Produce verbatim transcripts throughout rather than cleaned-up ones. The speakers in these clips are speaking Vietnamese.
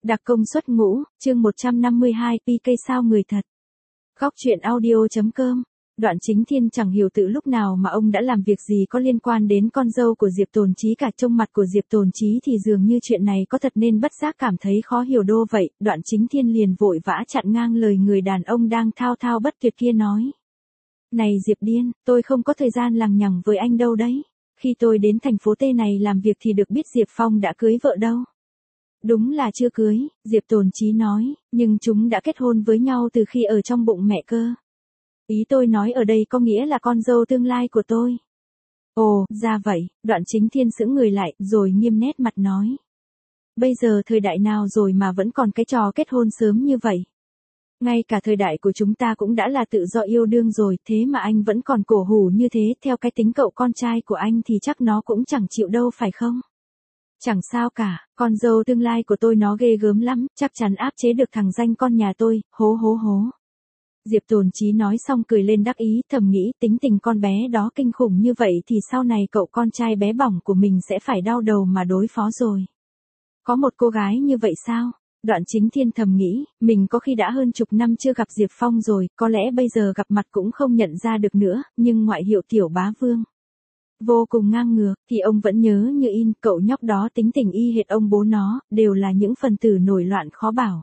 Đặc công suất ngũ, chương một trăm năm mươi hai, pê ca sao người thật. Góc truyện audio.com. Đoạn Chính Thiên chẳng hiểu từ lúc nào mà ông đã làm việc gì có liên quan đến con dâu của Diệp Tồn Chí cả. Trong mặt của Diệp Tồn Chí thì dường như chuyện này có thật nên bất giác cảm thấy khó hiểu đô vậy. Đoạn Chính Thiên liền vội vã chặn ngang lời người đàn ông đang thao thao bất tuyệt kia nói. Này Diệp điên, tôi không có thời gian lằng nhằng với anh đâu đấy. Khi tôi đến thành phố T này làm việc thì được biết Diệp Phong đã cưới vợ đâu. Đúng là chưa cưới, Diệp Tồn Chí nói, nhưng chúng đã kết hôn với nhau từ khi ở trong bụng mẹ cơ. Ý tôi nói ở đây có nghĩa là con dâu tương lai của tôi. Ồ, ra vậy, Đoạn Chính Thiên sững người lại, rồi nghiêm nét mặt nói. Bây giờ thời đại nào rồi mà vẫn còn cái trò kết hôn sớm như vậy? Ngay cả thời đại của chúng ta cũng đã là tự do yêu đương rồi, thế mà anh vẫn còn cổ hủ như thế, theo cái tính cậu con trai của anh thì chắc nó cũng chẳng chịu đâu phải không? Chẳng sao cả, con dâu tương lai của tôi nó ghê gớm lắm, chắc chắn áp chế được thằng danh con nhà tôi, hố hố hố. Diệp Tồn Chí nói xong cười lên đắc ý, thầm nghĩ tính tình con bé đó kinh khủng như vậy thì sau này cậu con trai bé bỏng của mình sẽ phải đau đầu mà đối phó rồi. Có một cô gái như vậy sao? Đoạn Chính Thiên thầm nghĩ, mình có khi đã hơn chục năm chưa gặp Diệp Phong rồi, có lẽ bây giờ gặp mặt cũng không nhận ra được nữa, nhưng ngoại hiệu Tiểu Bá Vương. Vô cùng ngang ngược, thì ông vẫn nhớ như in, cậu nhóc đó tính tình y hệt ông bố nó, đều là những phần tử nổi loạn khó bảo.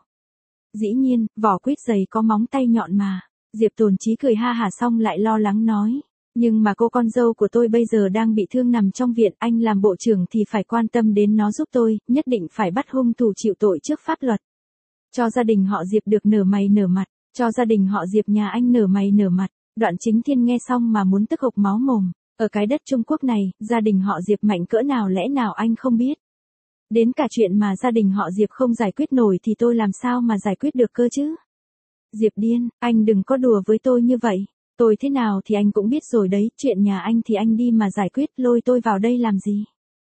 Dĩ nhiên, vỏ quýt dày có móng tay nhọn mà. Diệp Tồn Chí cười ha hả xong lại lo lắng nói. Nhưng mà cô con dâu của tôi bây giờ đang bị thương nằm trong viện, anh làm bộ trưởng thì phải quan tâm đến nó giúp tôi, nhất định phải bắt hung thủ chịu tội trước pháp luật. Cho gia đình họ Diệp được nở mày nở mặt, cho gia đình họ Diệp nhà anh nở mày nở mặt. Đoạn Chính Thiên nghe xong mà muốn tức hộc máu mồm. Ở cái đất Trung Quốc này, gia đình họ Diệp mạnh cỡ nào lẽ nào anh không biết. Đến cả chuyện mà gia đình họ Diệp không giải quyết nổi thì tôi làm sao mà giải quyết được cơ chứ. Diệp điên, anh đừng có đùa với tôi như vậy. Tôi thế nào thì anh cũng biết rồi đấy, chuyện nhà anh thì anh đi mà giải quyết, lôi tôi vào đây làm gì.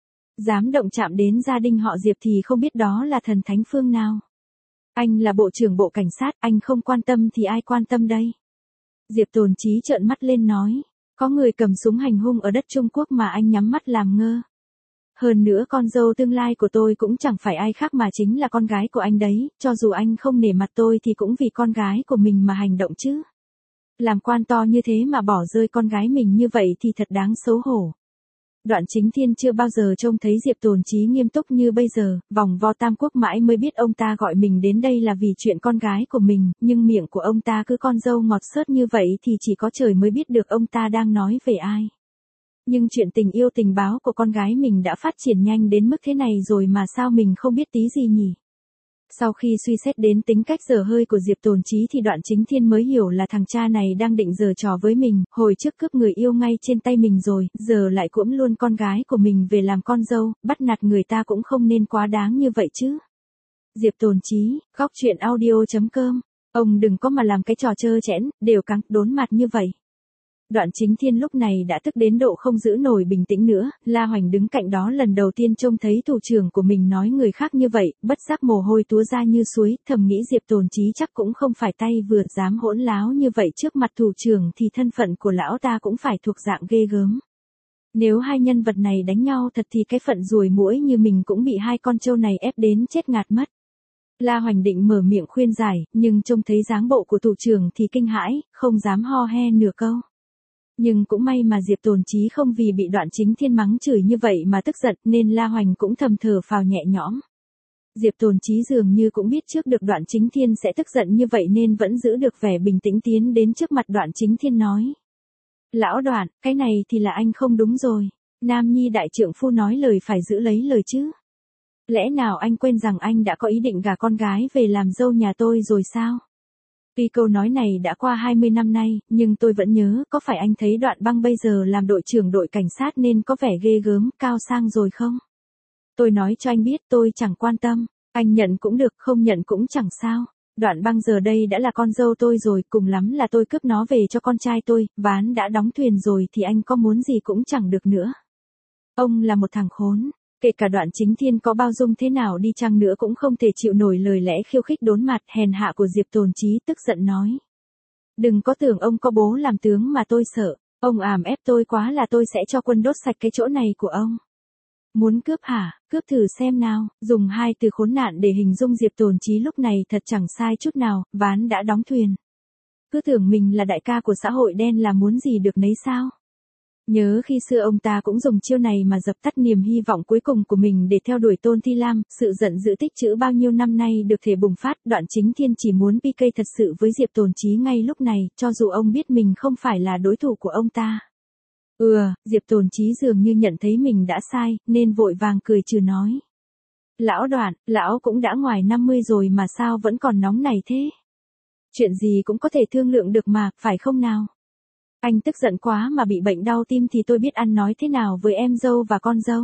Dám động chạm đến gia đình họ Diệp thì không biết đó là thần thánh phương nào. Anh là bộ trưởng bộ cảnh sát, anh không quan tâm thì ai quan tâm đây. Diệp Tồn Chí trợn mắt lên nói. Có người cầm súng hành hung ở đất Trung Quốc mà anh nhắm mắt làm ngơ. Hơn nữa con dâu tương lai của tôi cũng chẳng phải ai khác mà chính là con gái của anh đấy, cho dù anh không nể mặt tôi thì cũng vì con gái của mình mà hành động chứ. Làm quan to như thế mà bỏ rơi con gái mình như vậy thì thật đáng xấu hổ. Đoạn Chính Thiên chưa bao giờ trông thấy Diệp Tồn Chí nghiêm túc như bây giờ, vòng vo Tam Quốc mãi mới biết ông ta gọi mình đến đây là vì chuyện con gái của mình, nhưng miệng của ông ta cứ con dâu ngọt xớt như vậy thì chỉ có trời mới biết được ông ta đang nói về ai. Nhưng chuyện tình yêu tình báo của con gái mình đã phát triển nhanh đến mức thế này rồi mà sao mình không biết tí gì nhỉ? Sau khi suy xét đến tính cách dở hơi của Diệp Tồn Chí thì Đoạn Chính Thiên mới hiểu là thằng cha này đang định giở trò với mình, hồi trước cướp người yêu ngay trên tay mình rồi, giờ lại cuỗm luôn con gái của mình về làm con dâu, bắt nạt người ta cũng không nên quá đáng như vậy chứ. Diệp Tồn Chí, góc truyện audio.com, ông đừng có mà làm cái trò trơ trẽn, đều căng, đốn mặt như vậy. Đoạn Chính Thiên lúc này đã tức đến độ không giữ nổi bình tĩnh nữa, La Hoành đứng cạnh đó lần đầu tiên trông thấy thủ trưởng của mình nói người khác như vậy, bất giác mồ hôi túa ra như suối, thầm nghĩ Diệp Tồn Chí chắc cũng không phải tay vừa dám hỗn láo như vậy trước mặt thủ trưởng thì thân phận của lão ta cũng phải thuộc dạng ghê gớm. Nếu hai nhân vật này đánh nhau thật thì cái phận ruồi muỗi như mình cũng bị hai con trâu này ép đến chết ngạt mất. La Hoành định mở miệng khuyên giải, nhưng trông thấy dáng bộ của thủ trưởng thì kinh hãi, không dám ho he nửa câu. Nhưng cũng may mà Diệp Tồn Chí không vì bị Đoạn Chính Thiên mắng chửi như vậy mà tức giận nên La Hoành cũng thầm thở phào nhẹ nhõm. Diệp Tồn Chí dường như cũng biết trước được Đoạn Chính Thiên sẽ tức giận như vậy nên vẫn giữ được vẻ bình tĩnh tiến đến trước mặt Đoạn Chính Thiên nói. Lão Đoạn, cái này thì là anh không đúng rồi. Nam nhi đại trượng phu nói lời phải giữ lấy lời chứ. Lẽ nào anh quên rằng anh đã có ý định gả con gái về làm dâu nhà tôi rồi sao? Tuy câu nói này đã qua hai mươi năm nay, nhưng tôi vẫn nhớ, có phải anh thấy Đoạn Băng bây giờ làm đội trưởng đội cảnh sát nên có vẻ ghê gớm, cao sang rồi không? Tôi nói cho anh biết tôi chẳng quan tâm, anh nhận cũng được, không nhận cũng chẳng sao. Đoạn Băng giờ đây đã là con dâu tôi rồi, cùng lắm là tôi cướp nó về cho con trai tôi, ván đã đóng thuyền rồi thì anh có muốn gì cũng chẳng được nữa. Ông là một thằng khốn. Kể cả Đoạn Chính Thiên có bao dung thế nào đi chăng nữa cũng không thể chịu nổi lời lẽ khiêu khích đốn mặt hèn hạ của Diệp Tồn Chí, tức giận nói. Đừng có tưởng ông có bố làm tướng mà tôi sợ, ông àm ép tôi quá là tôi sẽ cho quân đốt sạch cái chỗ này của ông. Muốn cướp hả, cướp thử xem nào, dùng hai từ khốn nạn để hình dung Diệp Tồn Chí lúc này thật chẳng sai chút nào, ván đã đóng thuyền. Cứ tưởng mình là đại ca của xã hội đen là muốn gì được nấy sao? Nhớ khi xưa ông ta cũng dùng chiêu này mà dập tắt niềm hy vọng cuối cùng của mình để theo đuổi Tôn Thi Lam, sự giận dữ tích trữ bao nhiêu năm nay được thể bùng phát, Đoạn Chính Thiên chỉ muốn pê ca thật sự với Diệp Tồn Chí ngay lúc này, cho dù ông biết mình không phải là đối thủ của ông ta. Ừ, Diệp Tồn Chí dường như nhận thấy mình đã sai, nên vội vàng cười trừ nói. Lão Đoạn, lão cũng đã ngoài năm mươi rồi mà sao vẫn còn nóng này thế? Chuyện gì cũng có thể thương lượng được mà, phải không nào? Anh tức giận quá mà bị bệnh đau tim thì tôi biết ăn nói thế nào với em dâu và con dâu.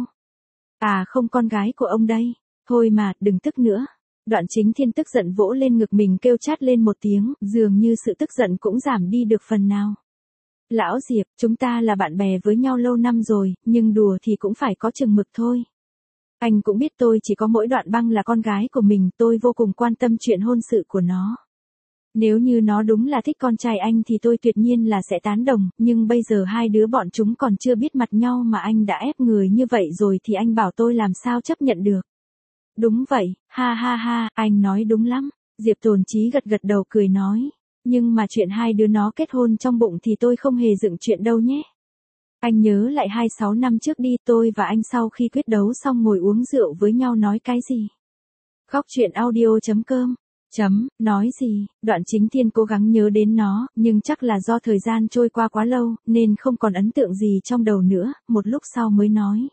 À không, con gái của ông đây. Thôi mà, đừng tức nữa. Đoạn Chính Thiên tức giận vỗ lên ngực mình kêu chát lên một tiếng, dường như sự tức giận cũng giảm đi được phần nào. Lão Diệp, chúng ta là bạn bè với nhau lâu năm rồi, nhưng đùa thì cũng phải có chừng mực thôi. Anh cũng biết tôi chỉ có mỗi Đoạn Băng là con gái của mình, tôi vô cùng quan tâm chuyện hôn sự của nó. Nếu như nó đúng là thích con trai anh thì tôi tuyệt nhiên là sẽ tán đồng, nhưng bây giờ hai đứa bọn chúng còn chưa biết mặt nhau mà anh đã ép người như vậy rồi thì anh bảo tôi làm sao chấp nhận được. Đúng vậy, ha ha ha, anh nói đúng lắm. Diệp Tồn Chí gật gật đầu cười nói. Nhưng mà chuyện hai đứa nó kết hôn trong bụng thì tôi không hề dựng chuyện đâu nhé. Anh nhớ lại hai sáu năm trước đi, tôi và anh sau khi quyết đấu xong ngồi uống rượu với nhau nói cái gì. Khóc chuyện audio chấm com Chấm, nói gì, Đoạn Chính Thiên cố gắng nhớ đến nó, nhưng chắc là do thời gian trôi qua quá lâu, nên không còn ấn tượng gì trong đầu nữa, một lúc sau mới nói.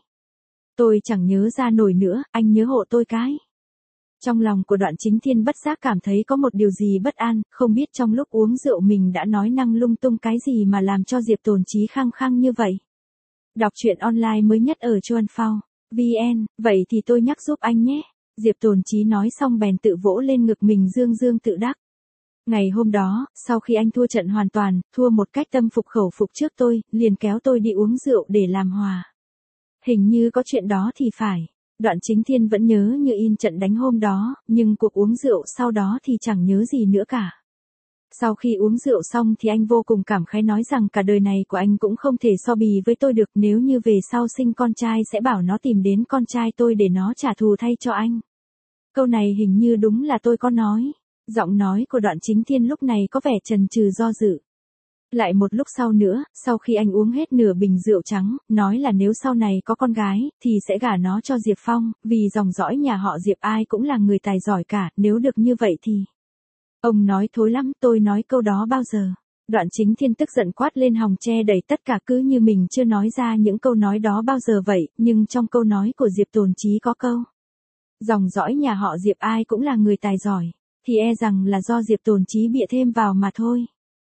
Tôi chẳng nhớ ra nổi nữa, anh nhớ hộ tôi cái. Trong lòng của Đoạn Chính Thiên bất giác cảm thấy có một điều gì bất an, không biết trong lúc uống rượu mình đã nói năng lung tung cái gì mà làm cho Diệp Tồn Chí khăng khăng như vậy. Đọc truyện online mới nhất ở Chuan Phao, vê en, vậy thì tôi nhắc giúp anh nhé. Diệp Tồn Chí nói xong bèn tự vỗ lên ngực mình dương dương tự đắc. Ngày hôm đó, sau khi anh thua trận hoàn toàn, thua một cách tâm phục khẩu phục trước tôi, liền kéo tôi đi uống rượu để làm hòa. Hình như có chuyện đó thì phải. Đoạn Chính Thiên vẫn nhớ như in trận đánh hôm đó, nhưng cuộc uống rượu sau đó thì chẳng nhớ gì nữa cả. Sau khi uống rượu xong thì anh vô cùng cảm khái nói rằng cả đời này của anh cũng không thể so bì với tôi được, nếu như về sau sinh con trai sẽ bảo nó tìm đến con trai tôi để nó trả thù thay cho anh. Câu này hình như đúng là tôi có nói. Giọng nói của Đoạn Chính Thiên lúc này có vẻ chần chừ do dự. Lại một lúc sau nữa, sau khi anh uống hết nửa bình rượu trắng, nói là nếu sau này có con gái, thì sẽ gả nó cho Diệp Phong, vì dòng dõi nhà họ Diệp ai cũng là người tài giỏi cả, nếu được như vậy thì... Ông nói thối lắm, tôi nói câu đó bao giờ. Đoạn Chính Thiên tức giận quát lên hòng che đẩy tất cả cứ như mình chưa nói ra những câu nói đó bao giờ vậy, nhưng trong câu nói của Diệp Tồn Chí có câu. Dòng dõi nhà họ Diệp ai cũng là người tài giỏi, thì e rằng là do Diệp Tồn Chí bịa thêm vào mà thôi.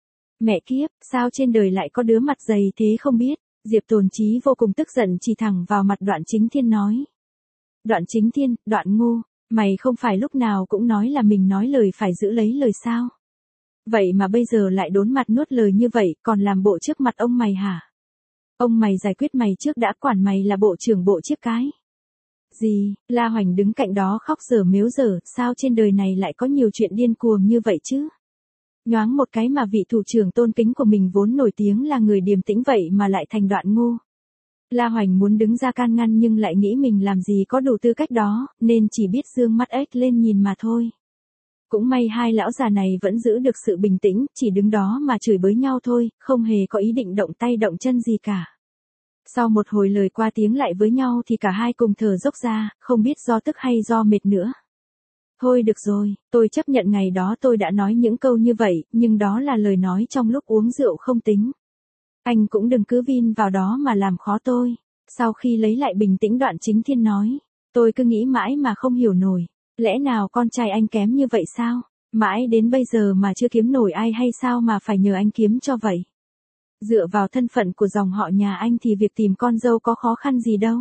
Mẹ kiếp, sao trên đời lại có đứa mặt dày thế không biết, Diệp Tồn Chí vô cùng tức giận chỉ thẳng vào mặt Đoạn Chính Thiên nói. Đoạn Chính Thiên, Đoạn ngu, mày không phải lúc nào cũng nói là mình nói lời phải giữ lấy lời sao? Vậy mà bây giờ lại đốn mặt nuốt lời như vậy, còn làm bộ trước mặt ông mày hả? Ông mày giải quyết mày trước đã, quản mày là bộ trưởng bộ chiếc cái. Gì, La Hoành đứng cạnh đó khóc dở mếu dở, sao trên đời này lại có nhiều chuyện điên cuồng như vậy chứ? Nhoáng một cái mà vị thủ trưởng tôn kính của mình vốn nổi tiếng là người điềm tĩnh vậy mà lại thành Đoạn ngu. La Hoành muốn đứng ra can ngăn nhưng lại nghĩ mình làm gì có đủ tư cách đó, nên chỉ biết dương mắt ếch lên nhìn mà thôi. Cũng may hai lão già này vẫn giữ được sự bình tĩnh, chỉ đứng đó mà chửi bới nhau thôi, không hề có ý định động tay động chân gì cả. Sau một hồi lời qua tiếng lại với nhau thì cả hai cùng thở dốc ra, không biết do tức hay do mệt nữa. Thôi được rồi, tôi chấp nhận ngày đó tôi đã nói những câu như vậy, nhưng đó là lời nói trong lúc uống rượu không tính. Anh cũng đừng cứ vin vào đó mà làm khó tôi. Sau khi lấy lại bình tĩnh Đoạn Chính Thiên nói, tôi cứ nghĩ mãi mà không hiểu nổi. Lẽ nào con trai anh kém như vậy sao? Mãi đến bây giờ mà chưa kiếm nổi ai hay sao mà phải nhờ anh kiếm cho vậy? Dựa vào thân phận của dòng họ nhà anh thì việc tìm con dâu có khó khăn gì đâu.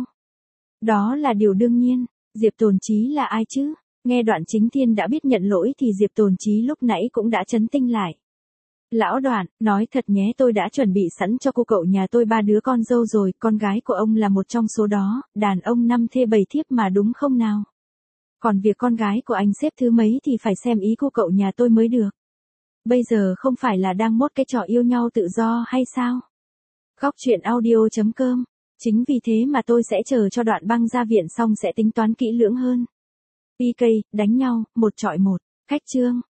Đó là điều đương nhiên. Diệp Tồn Chí là ai chứ? Nghe Đoạn Chính Thiên đã biết nhận lỗi thì Diệp Tồn Chí lúc nãy cũng đã chấn tinh lại. Lão Đoạn, nói thật nhé, tôi đã chuẩn bị sẵn cho cô cậu nhà tôi ba đứa con dâu rồi, con gái của ông là một trong số đó, đàn ông năm thê bảy thiếp mà đúng không nào? Còn việc con gái của anh xếp thứ mấy thì phải xem ý cô cậu nhà tôi mới được. Bây giờ không phải là đang mốt cái trò yêu nhau tự do hay sao? Khóc chuyện audio chấm com Chính vì thế mà tôi sẽ chờ cho Đoạn Băng ra viện xong sẽ tính toán kỹ lưỡng hơn. pê ca, đánh nhau, một chọi một. Khách trương.